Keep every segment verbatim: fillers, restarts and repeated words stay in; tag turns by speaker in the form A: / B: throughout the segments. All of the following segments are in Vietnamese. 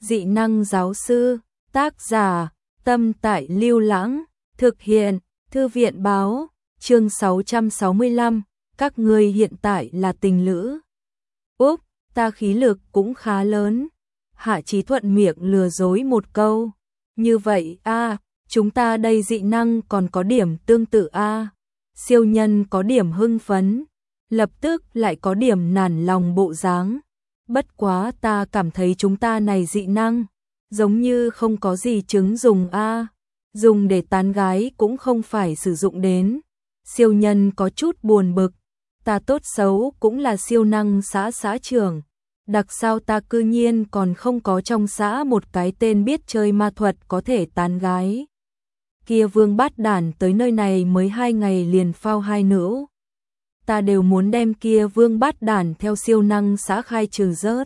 A: Dị năng giáo sư, tác giả, Tâm Tại Lưu Lãng, thực hiện, Thư viện báo, chương sáu trăm sáu mươi lăm, các ngươi hiện tại là tình lữ. Úp, ta khí lực cũng khá lớn. Hạ Chí thuận miệng lừa dối một câu. Như vậy a, chúng ta đây dị năng còn có điểm tương tự a. Siêu nhân có điểm hưng phấn, lập tức lại có điểm nản lòng bộ dáng. Bất quá ta cảm thấy chúng ta này dị năng, giống như không có gì chứng dùng a, dùng để tán gái cũng không phải sử dụng đến. Siêu nhân có chút buồn bực, ta tốt xấu cũng là siêu năng xã xã trưởng, đặc sao ta cư nhiên còn không có trong xã một cái tên biết chơi ma thuật có thể tán gái. Kia vương bát đản tới nơi này mới hai ngày liền phao hai nữ. Ta đều muốn đem kia vương bát đản theo siêu năng xã khai trừ rớt.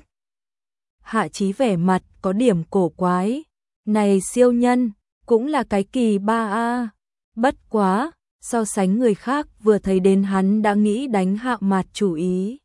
A: Hạ Chí vẻ mặt có điểm cổ quái. Này siêu nhân, cũng là cái kỳ ba a. Bất quá, so sánh người khác vừa thấy đến hắn đã nghĩ đánh Hạ Mạt chủ ý.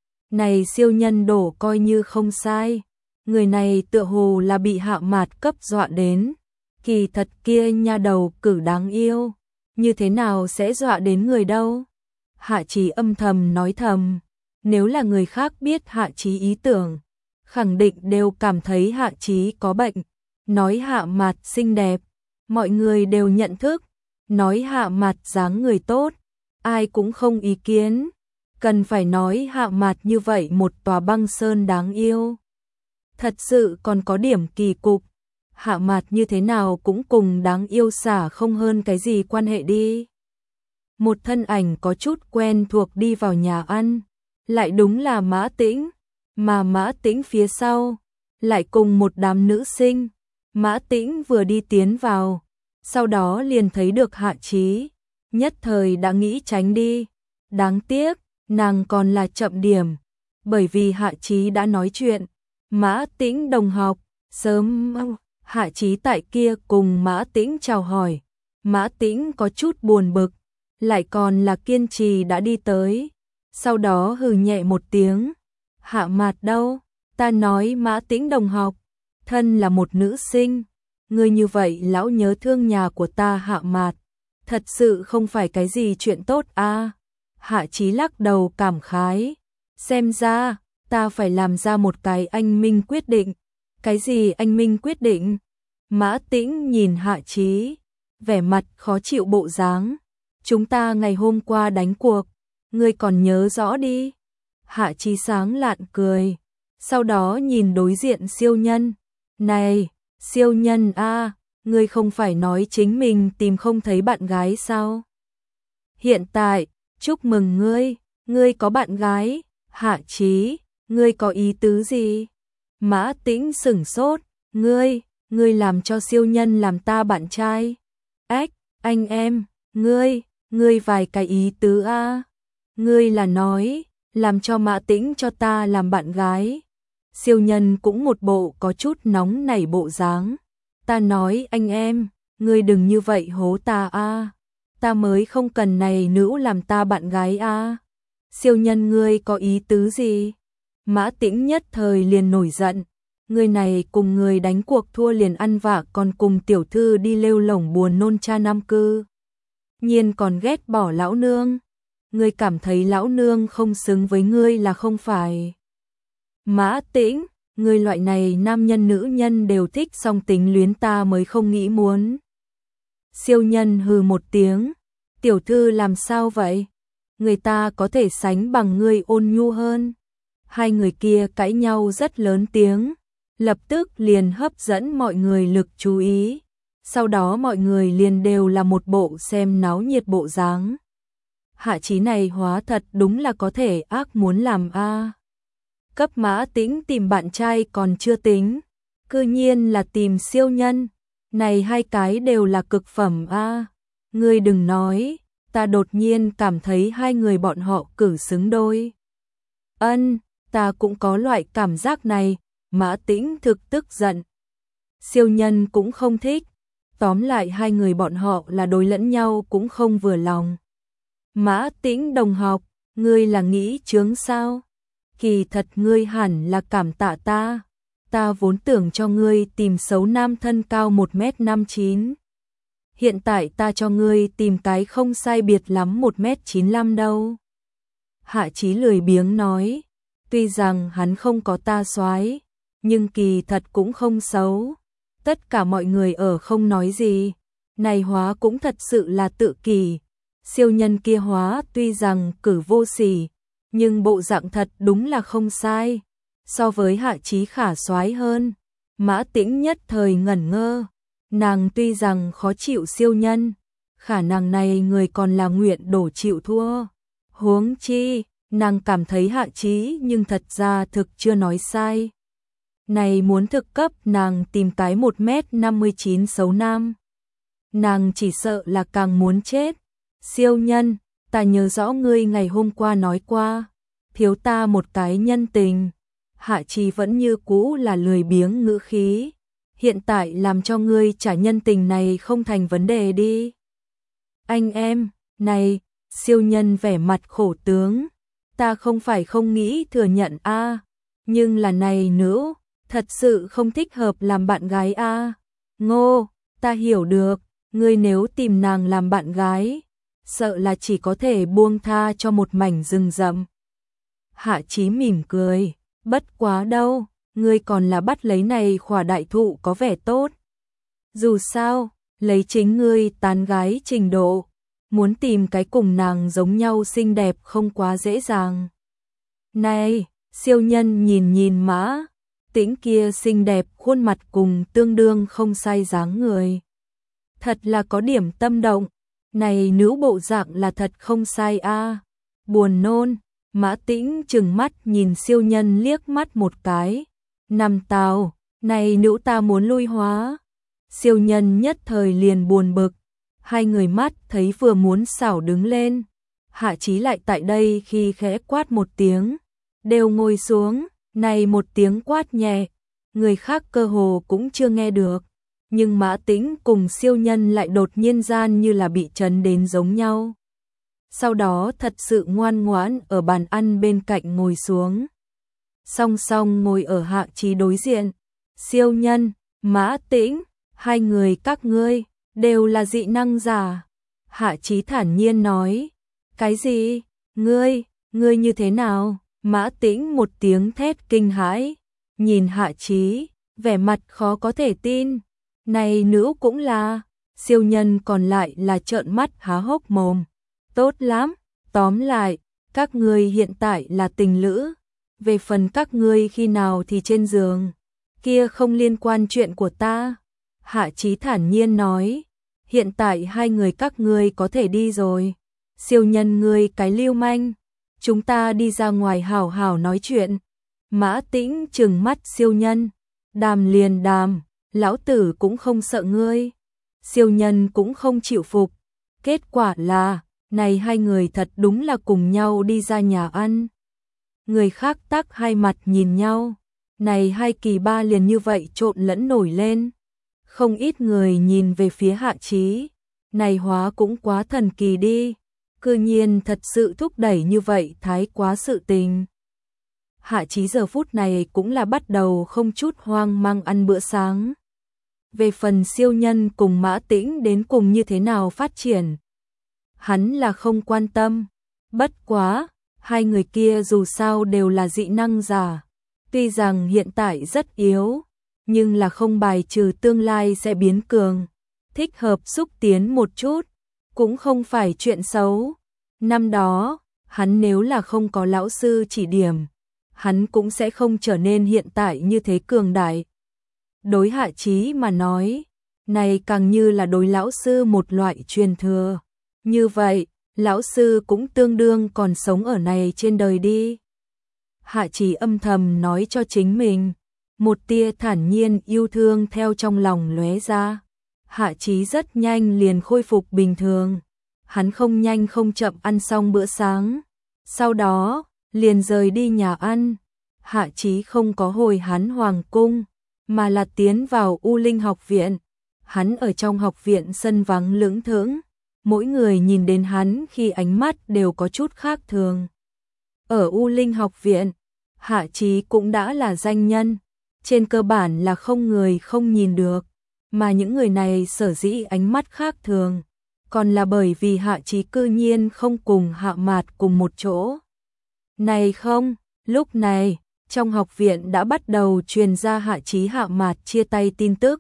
A: Này siêu nhân đổ coi như không sai. Người này tựa hồ là bị Hạ Mạt cấp dọa đến. Kỳ thật kia nha đầu cử đáng yêu. Như thế nào sẽ dọa đến người đâu? Hạ Chí âm thầm nói thầm. Nếu là người khác biết Hạ Chí ý tưởng, khẳng định đều cảm thấy Hạ Chí có bệnh. Nói Hạ Mạt xinh đẹp, mọi người đều nhận thức. Nói Hạ Mạt dáng người tốt, ai cũng không ý kiến. Cần phải nói Hạ Mạt như vậy một tòa băng sơn đáng yêu. Thật sự còn có điểm kỳ cục. Hạ Mạt như thế nào cũng cùng đáng yêu xả không hơn cái gì quan hệ đi. Một thân ảnh có chút quen thuộc đi vào nhà ăn, lại đúng là Mã Tĩnh, mà Mã Tĩnh phía sau lại cùng một đám nữ sinh. Mã Tĩnh vừa đi tiến vào, sau đó liền thấy được Hạ Chí, nhất thời đã nghĩ tránh đi. Đáng tiếc, nàng còn là chậm điểm, bởi vì Hạ Chí đã nói chuyện. Mã Tĩnh đồng học, sớm. Hạ Chí tại kia cùng Mã Tĩnh chào hỏi. Mã Tĩnh có chút buồn bực, lại còn là kiên trì đã đi tới. Sau đó hừ nhẹ một tiếng. Hạ Mạt đâu? Ta nói Mã Tĩnh đồng học, thân là một nữ sinh, ngươi như vậy lão nhớ thương nhà của ta Hạ Mạt, thật sự không phải cái gì chuyện tốt a. Hạ Chí lắc đầu cảm khái, xem ra ta phải làm ra một cái anh minh quyết định. Cái gì anh minh quyết định? Mã Tĩnh nhìn Hạ Chí, vẻ mặt khó chịu bộ dáng. Chúng ta ngày hôm qua đánh cuộc, ngươi còn nhớ rõ đi. Hạ Chí sáng lạn cười, sau đó nhìn đối diện siêu nhân. Này, siêu nhân a, ngươi không phải nói chính mình tìm không thấy bạn gái sao? Hiện tại, chúc mừng ngươi, ngươi có bạn gái. Hạ Chí, ngươi có ý tứ gì? Mã Tĩnh sửng sốt, ngươi, ngươi làm cho siêu nhân làm ta bạn trai. Ách, anh em, ngươi, ngươi vài cái ý tứ a. Ngươi là nói, làm cho Mã Tĩnh cho ta làm bạn gái. Siêu nhân cũng một bộ có chút nóng nảy bộ dáng. Ta nói anh em, ngươi đừng như vậy hố ta a. Ta mới không cần này nữ làm ta bạn gái a. Siêu nhân ngươi có ý tứ gì? Mã Tĩnh nhất thời liền nổi giận. Người này cùng người đánh cuộc thua liền ăn vạ, còn cùng tiểu thư đi lêu lổng buồn nôn cha nam cư. Nhiên còn ghét bỏ lão nương. Ngươi cảm thấy lão nương không xứng với ngươi là không phải? Mã Tĩnh, ngươi loại này nam nhân nữ nhân đều thích song tính luyến ta mới không nghĩ muốn. Siêu nhân hừ một tiếng. Tiểu thư làm sao vậy? Người ta có thể sánh bằng ngươi ôn nhu hơn. Hai người kia cãi nhau rất lớn tiếng, lập tức liền hấp dẫn mọi người lực chú ý. Sau đó mọi người liền đều là một bộ xem náo nhiệt bộ dáng. Hạ Chí này hóa thật đúng là có thể ác muốn làm a. Cấp Mã Tĩnh tìm bạn trai còn chưa tính, cư nhiên là tìm siêu nhân. Này hai cái đều là cực phẩm a. Ngươi đừng nói, ta đột nhiên cảm thấy hai người bọn họ cử xứng đôi. Ân, ta cũng có loại cảm giác này. Mã Tĩnh thực tức giận. Siêu nhân cũng không thích. Tóm lại hai người bọn họ là đối lẫn nhau cũng không vừa lòng. Mã Tĩnh đồng học, ngươi là nghĩ chướng sao? Kỳ thật ngươi hẳn là cảm tạ ta. ta vốn tưởng cho ngươi tìm xấu nam thân cao một mét năm chín. Hiện tại ta cho ngươi tìm cái không sai biệt lắm một mét chín lăm đâu. Hạ Chí lười biếng nói, tuy rằng hắn không có ta soái, nhưng kỳ thật cũng không xấu. Tất cả mọi người ở không nói gì, này hóa cũng thật sự là tự kỷ. Siêu nhân kia hóa tuy rằng cử vô sỉ, nhưng bộ dạng thật đúng là không sai. So với Hạ Chí khả soái hơn. Mã Tĩnh nhất thời ngẩn ngơ. Nàng tuy rằng khó chịu siêu nhân, khả năng này người còn là nguyện đổ chịu thua. Huống chi, nàng cảm thấy Hạ Chí nhưng thật ra thực chưa nói sai. Này muốn thực cấp nàng tìm cái một mét năm mươi chín xấu nam. Nàng chỉ sợ là càng muốn chết. Siêu nhân, ta nhớ rõ ngươi ngày hôm qua nói qua, thiếu ta một cái nhân tình. Hạ Chí vẫn như cũ là lười biếng ngữ khí. Hiện tại làm cho ngươi trả nhân tình này không thành vấn đề đi. Anh em, này, siêu nhân vẻ mặt khổ tướng. Ta không phải không nghĩ thừa nhận a, nhưng là này nữ, thật sự không thích hợp làm bạn gái a. Ngô, ta hiểu được, ngươi nếu tìm nàng làm bạn gái, sợ là chỉ có thể buông tha cho một mảnh rừng rậm. Hạ Chí mỉm cười, bất quá đâu, ngươi còn là bắt lấy này khỏa đại thụ có vẻ tốt. Dù sao, lấy chính ngươi tán gái trình độ, muốn tìm cái cùng nàng giống nhau xinh đẹp không quá dễ dàng. Này, siêu nhân nhìn nhìn Mã Tĩnh kia xinh đẹp khuôn mặt cùng tương đương không sai dáng người. Thật là có điểm tâm động, này nữ bộ dạng là thật không sai a. Buồn nôn, Mã Tĩnh trừng mắt nhìn siêu nhân liếc mắt một cái. Nằm tào, này nữ ta muốn lui hóa. Siêu nhân nhất thời liền buồn bực, hai người mắt thấy vừa muốn xảo đứng lên. Hạ Chí lại tại đây khi khẽ quát một tiếng, đều ngồi xuống. Này một tiếng quát nhẹ, người khác cơ hồ cũng chưa nghe được, nhưng Mã Tĩnh cùng siêu nhân lại đột nhiên gian như là bị chấn đến giống nhau. Sau đó thật sự ngoan ngoãn ở bàn ăn bên cạnh ngồi xuống. Song song ngồi ở Hạ Chí đối diện. Siêu nhân, Mã Tĩnh, hai người các ngươi đều là dị năng giả. Hạ Chí thản nhiên nói, cái gì? Ngươi, ngươi như thế nào? Mã Tĩnh một tiếng thét kinh hãi, nhìn Hạ Chí, vẻ mặt khó có thể tin. Này nữ cũng là, siêu nhân còn lại là trợn mắt há hốc mồm. Tốt lắm, tóm lại, các ngươi hiện tại là tình lữ. Về phần các ngươi khi nào thì trên giường, kia không liên quan chuyện của ta. Hạ Chí thản nhiên nói, hiện tại hai người các ngươi có thể đi rồi. Siêu nhân ngươi cái lưu manh, chúng ta đi ra ngoài hảo hảo nói chuyện. Mã Tĩnh trừng mắt siêu nhân, đàm liền đàm, lão tử cũng không sợ ngươi. Siêu nhân cũng không chịu phục. Kết quả là, này hai người thật đúng là cùng nhau đi ra nhà ăn. Người khác tắc hai mặt nhìn nhau, này hai kỳ ba liền như vậy trộn lẫn nổi lên. Không ít người nhìn về phía Hạ Chí, này hóa cũng quá thần kỳ đi, cư nhiên thật sự thúc đẩy như vậy thái quá sự tình. Hạ Chí giờ phút này cũng là bắt đầu không chút hoang mang ăn bữa sáng. Về phần siêu nhân cùng Mã Tĩnh đến cùng như thế nào phát triển, hắn là không quan tâm. Bất quá, hai người kia dù sao đều là dị năng giả, tuy rằng hiện tại rất yếu, nhưng là không bài trừ tương lai sẽ biến cường, thích hợp xúc tiến một chút, cũng không phải chuyện xấu. Năm đó, hắn nếu là không có lão sư chỉ điểm, hắn cũng sẽ không trở nên hiện tại như thế cường đại. Đối Hạ Chí mà nói, này càng như là đối lão sư một loại truyền thừa. Như vậy, lão sư cũng tương đương còn sống ở này trên đời đi. Hạ Chí âm thầm nói cho chính mình, một tia thản nhiên yêu thương theo trong lòng lóe ra. Hạ Chí rất nhanh liền khôi phục bình thường. Hắn không nhanh không chậm ăn xong bữa sáng, sau đó liền rời đi nhà ăn. Hạ Chí không có hồi hắn hoàng cung, mà là tiến vào U Linh học viện. Hắn ở trong học viện sân vắng lững thững, mỗi người nhìn đến hắn khi ánh mắt đều có chút khác thường. Ở U Linh học viện, Hạ Chí cũng đã là danh nhân, trên cơ bản là không người không nhìn được, mà những người này sở dĩ ánh mắt khác thường, còn là bởi vì Hạ Chí cư nhiên không cùng Hạ Mạt cùng một chỗ. Này không, lúc này, trong học viện đã bắt đầu truyền ra Hạ Chí Hạ Mạt chia tay tin tức.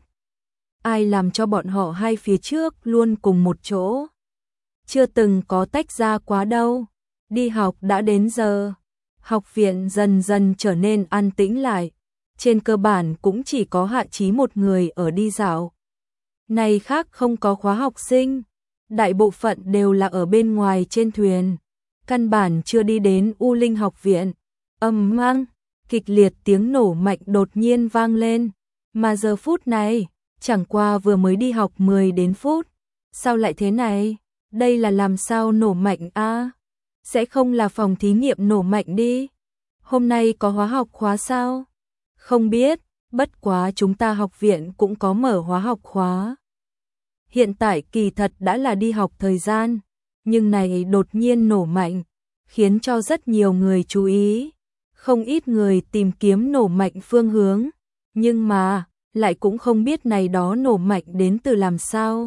A: Ai làm cho bọn họ hai phía trước luôn cùng một chỗ? Chưa từng có tách ra quá đâu. Đi học đã đến giờ. Học viện dần dần trở nên an tĩnh lại. Trên cơ bản cũng chỉ có Hạ Chí một người ở đi dạo. Này khác không có khóa học sinh. Đại bộ phận đều là ở bên ngoài trên thuyền. Căn bản chưa đi đến U Linh học viện. Ầm mang, kịch liệt tiếng nổ mạnh đột nhiên vang lên. Mà giờ phút này, chẳng qua vừa mới đi học mười đến phút. Sao lại thế này? Đây là làm sao nổ mạnh a? À? Sẽ không là phòng thí nghiệm nổ mạnh đi. Hôm nay có hóa học khóa sao? Không biết, bất quá chúng ta học viện cũng có mở hóa học khóa. Hiện tại kỳ thật đã là đi học thời gian, nhưng này đột nhiên nổ mạnh, khiến cho rất nhiều người chú ý. Không ít người tìm kiếm nổ mạnh phương hướng, nhưng mà, lại cũng không biết này đó nổ mạnh đến từ làm sao.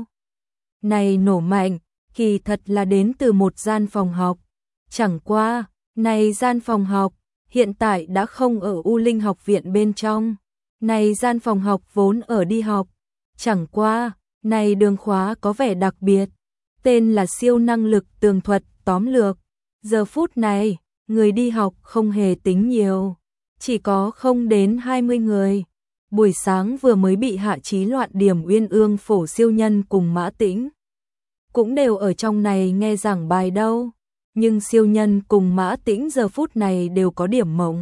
A: Này nổ mạnh, kỳ thật là đến từ một gian phòng học. Chẳng qua, này gian phòng học, hiện tại đã không ở U Linh học viện bên trong. Này gian phòng học vốn ở đi học. Chẳng qua, này đường khóa có vẻ đặc biệt. Tên là siêu năng lực tường thuật tóm lược. Giờ phút này, người đi học không hề tính nhiều. Chỉ có không đến hai mươi người. Buổi sáng vừa mới bị Hạ Chí loạn điểm Uyên Ương Phổ siêu nhân cùng Mã Tĩnh. Cũng đều ở trong này nghe giảng bài đâu. Nhưng siêu nhân cùng Mã Tĩnh giờ phút này đều có điểm mộng.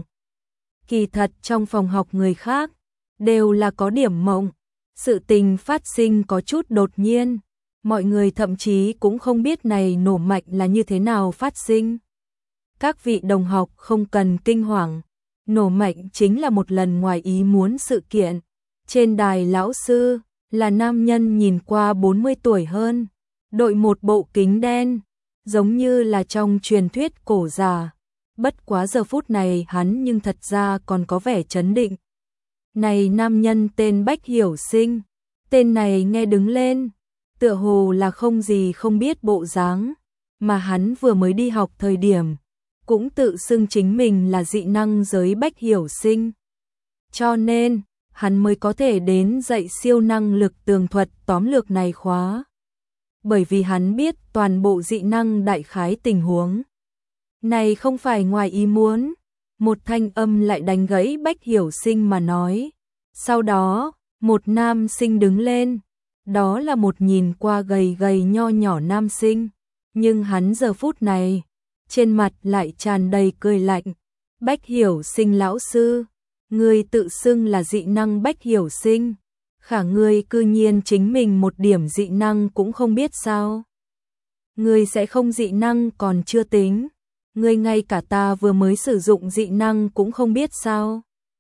A: Kỳ thật trong phòng học người khác, đều là có điểm mộng. Sự tình phát sinh có chút đột nhiên. Mọi người thậm chí cũng không biết này nổ mạnh là như thế nào phát sinh. Các vị đồng học không cần kinh hoàng. Nổ mạnh chính là một lần ngoài ý muốn sự kiện. Trên đài lão sư, là nam nhân nhìn qua bốn mươi tuổi hơn. Đội một bộ kính đen, giống như là trong truyền thuyết cổ già. Bất quá giờ phút này hắn nhưng thật ra còn có vẻ trấn định. Này nam nhân tên Bách Hiểu Sinh, tên này nghe đứng lên, tựa hồ là không gì không biết bộ dáng, mà hắn vừa mới đi học thời điểm, cũng tự xưng chính mình là dị năng giới Bách Hiểu Sinh. Cho nên, hắn mới có thể đến dạy siêu năng lực tường thuật tóm lược này khóa. Bởi vì hắn biết toàn bộ dị năng đại khái tình huống. Này không phải ngoài ý muốn, một thanh âm lại đánh gãy Bách Hiểu Sinh mà nói. Sau đó, một nam sinh đứng lên, đó là một nhìn qua gầy gầy nho nhỏ nam sinh, nhưng hắn giờ phút này, trên mặt lại tràn đầy cười lạnh. Bách Hiểu Sinh lão sư, ngươi tự xưng là dị năng Bách Hiểu Sinh, khả ngươi cư nhiên chính mình một điểm dị năng cũng không biết sao? Ngươi sẽ không dị năng còn chưa tính, ngươi ngay cả ta vừa mới sử dụng dị năng cũng không biết sao?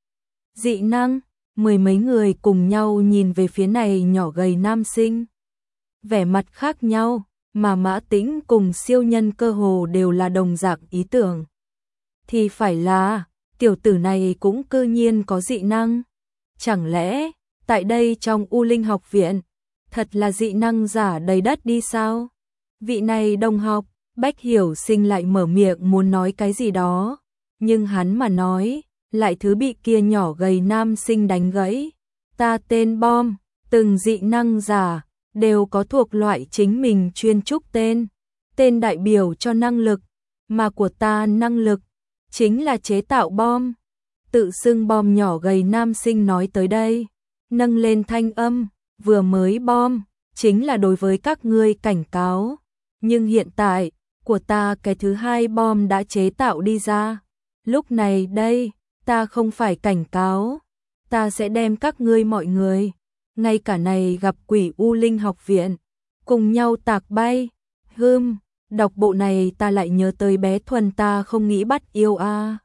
A: Dị năng? Mười mấy người cùng nhau nhìn về phía này nhỏ gầy nam sinh. Vẻ mặt khác nhau, mà Mã Tĩnh cùng siêu nhân cơ hồ đều là đồng dạng ý tưởng. Thì phải là, tiểu tử này cũng cư nhiên có dị năng. Chẳng lẽ, tại đây trong U Linh học viện, thật là dị năng giả đầy đất đi sao? Vị này đồng học, Bách Hiểu Sinh lại mở miệng muốn nói cái gì đó, nhưng hắn mà nói, lại thứ bị kia nhỏ gầy nam sinh đánh gãy. Ta tên Bom, từng dị năng giả, đều có thuộc loại chính mình chuyên trúc tên. Tên đại biểu cho năng lực, mà của ta năng lực, chính là chế tạo bom. Tự xưng bom nhỏ gầy nam sinh nói tới đây, nâng lên thanh âm, vừa mới bom, chính là đối với các ngươi cảnh cáo. Nhưng hiện tại, của ta cái thứ hai bom đã chế tạo đi ra. Lúc này đây, ta không phải cảnh cáo, ta sẽ đem các ngươi mọi người, ngay cả này gặp quỷ U Linh học viện, cùng nhau tạc bay. Hừm, đọc bộ này ta lại nhớ tới bé Thuần ta không nghĩ bắt yêu a. À.